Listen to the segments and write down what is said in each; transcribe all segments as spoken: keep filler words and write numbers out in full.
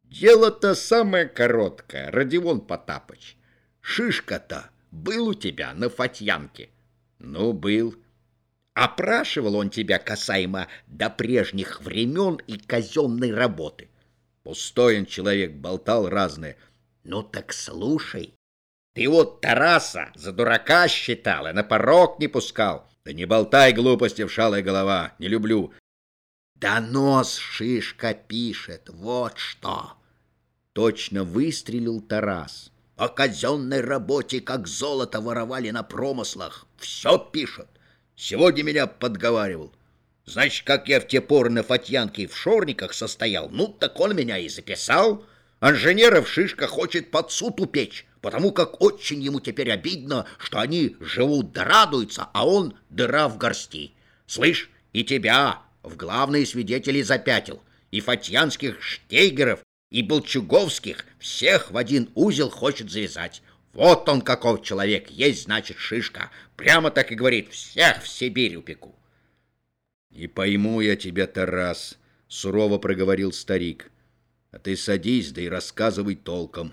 Дело-то самое короткое, Родион Потапыч. Шишка-то был у тебя на Фатьянке? Ну, был. Опрашивал он тебя касаемо до прежних времен и казенной работы? Пустой он человек, болтал разное. Ну так слушай. Ты вот Тараса за дурака считал и на порог не пускал. Да не болтай глупости, вшалая голова, не люблю. Донос Шишка пишет, вот что. Точно выстрелил Тарас. О казенной работе, как золото воровали на промыслах. Все пишет. Сегодня меня подговаривал. Значит, как я в те поры на Фатьянке и в Шорниках состоял, ну, так он меня и записал. Инженеров Шишка хочет под суд упечь, потому как очень ему теперь обидно, что они живут да радуются, а он дыра в горсти. Слышь, и тебя в главные свидетели запятил, и фатьянских штейгеров, и болчуговских всех в один узел хочет завязать. Вот он каков человек, есть, значит, Шишка. Прямо так и говорит, всех в Сибирь упеку. «Не пойму я тебя, Тарас», — сурово проговорил старик. «А ты садись, да и рассказывай толком».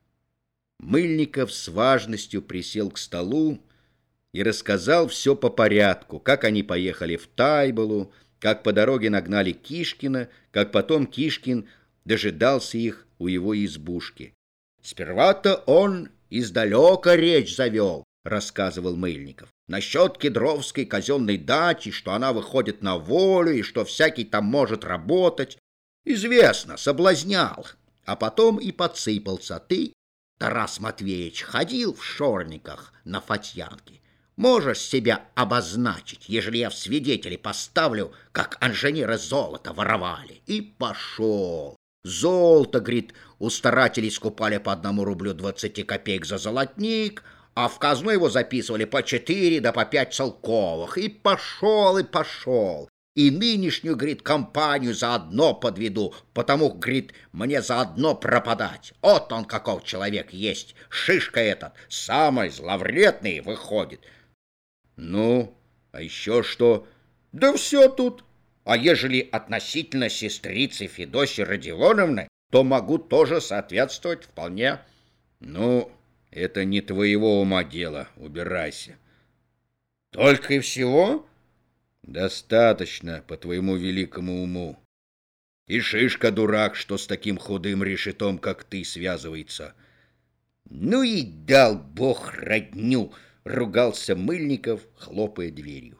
Мыльников с важностью присел к столу и рассказал все по порядку, как они поехали в Тайболу, как по дороге нагнали Кишкина, как потом Кишкин дожидался их у его избушки. «Сперва-то он издалека речь завел», — рассказывал Мыльников. «Насчет кедровской казенной дачи, что она выходит на волю и что всякий там может работать. Известно, соблазнял. А потом и подсыпался. Ты, Тарас Матвеевич, ходил в Шорниках на Фатьянке. Можешь себя обозначить, ежели я в свидетели поставлю, как инженеры золото воровали». И пошел. Золото, говорит, у старателей скупали по одному рублю двадцати копеек за золотник, а в казну его записывали по четыре да по пять целковых. И пошел, и пошел. И нынешнюю, говорит, компанию заодно подведу, потому, говорит, мне заодно пропадать. Вот он каков человек есть. Шишка этот, самый зловредный, выходит. Ну, а еще что? Да все тут. А ежели относительно сестрицы Федосьи Родионовны, то могу тоже соответствовать вполне. Ну, это не твоего ума дело, убирайся. Только и всего? Достаточно по твоему великому уму. И Шишка дурак, что с таким худым решетом, как ты, связывается. Ну и дал бог родню, ругался Мыльников, хлопая дверью.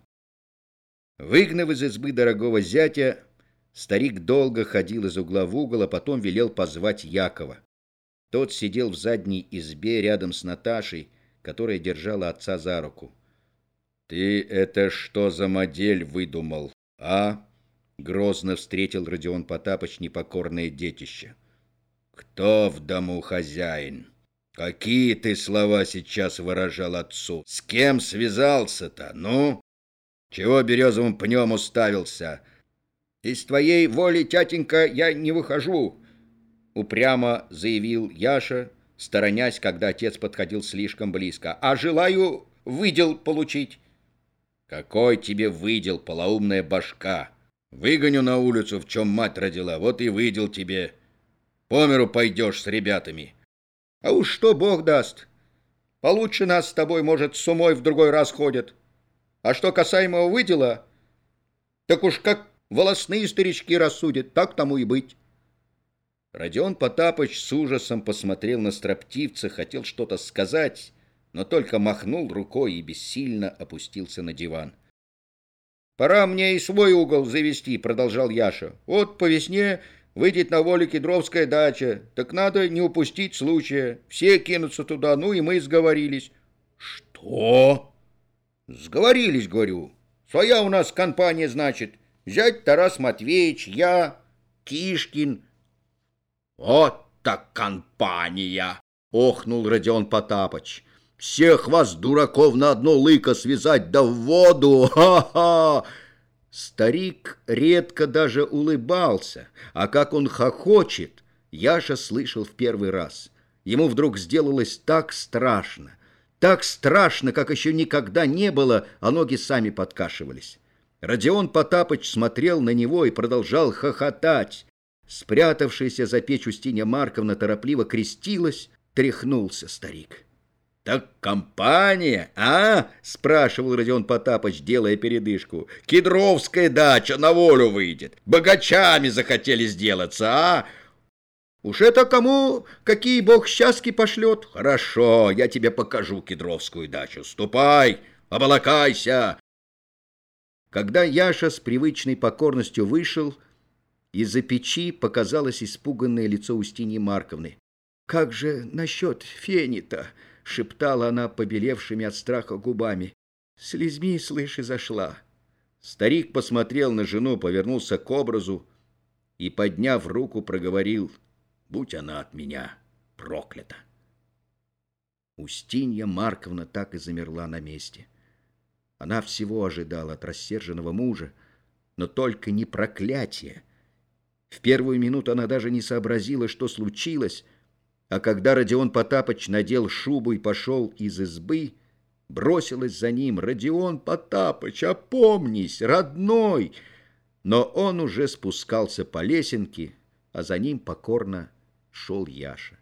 Выгнав из избы дорогого зятя, старик долго ходил из угла в угол, а потом велел позвать Якова. Тот сидел в задней избе рядом с Наташей, которая держала отца за руку. «Ты это что за модель выдумал, а?» — грозно встретил Родион Потапыч непокорное детище. «Кто в дому хозяин? Какие ты слова сейчас выражал отцу? С кем связался-то, ну? Чего березовым пнем уставился? Из твоей воли, тятенька, я не выхожу», — упрямо заявил Яша, сторонясь, когда отец подходил слишком близко. «А желаю выдел получить». «Какой тебе выдел, полоумная башка? Выгоню на улицу, в чем мать родила, вот и выдел тебе. По миру пойдешь с ребятами». «А уж что Бог даст. Получше нас с тобой, может, с умой в другой раз ходят. А что касаемо выдела, так уж как волосные старички рассудят, так тому и быть». Родион Потапыч с ужасом посмотрел на строптивца, хотел что-то сказать, но только махнул рукой и бессильно опустился на диван. «Пора мне и свой угол завести», — продолжал Яша. «Вот по весне выйдет на волю кедровская дача, так надо не упустить случая. Все кинутся туда, ну и мы сговорились». «Что?» «Сговорились, говорю. Своя у нас компания, значит. Зять Тарас Матвеевич, я, Кишкин». «Вот так компания!» — охнул Родион Потапыч. «Всех вас, дураков, на одно лыко связать, да в воду! Ха-ха!» Старик редко даже улыбался, а как он хохочет, Яша слышал в первый раз. Ему вдруг сделалось так страшно, так страшно, как еще никогда не было, а ноги сами подкашивались. Родион Потапыч смотрел на него и продолжал хохотать. Спрятавшаяся за печь Устинья Марковна торопливо крестилась, тряхнулся старик. «Так компания, а?» — спрашивал Родион Потапыч, делая передышку. «Кедровская дача на волю выйдет. Богачами захотели сделаться, а?» «Уж это кому какие бог счастья пошлет?» «Хорошо, я тебе покажу Кедровскую дачу. Ступай, оболакайся!» Когда Яша с привычной покорностью вышел, из-за печи показалось испуганное лицо Устиньи Марковны. «Как же насчет фени-то?» — шептала она побелевшими от страха губами. «Слезьми, слышь, и зашла». Старик посмотрел на жену, повернулся к образу и, подняв руку, проговорил: «Будь она от меня проклята». Устинья Марковна так и замерла на месте. Она всего ожидала от рассерженного мужа, но только не проклятия. В первую минуту она даже не сообразила, что случилось, а когда Родион Потапыч надел шубу и пошел из избы, бросилась за ним: «Родион Потапыч, опомнись, родной!» Но он уже спускался по лесенке, а за ним покорно шел Яша.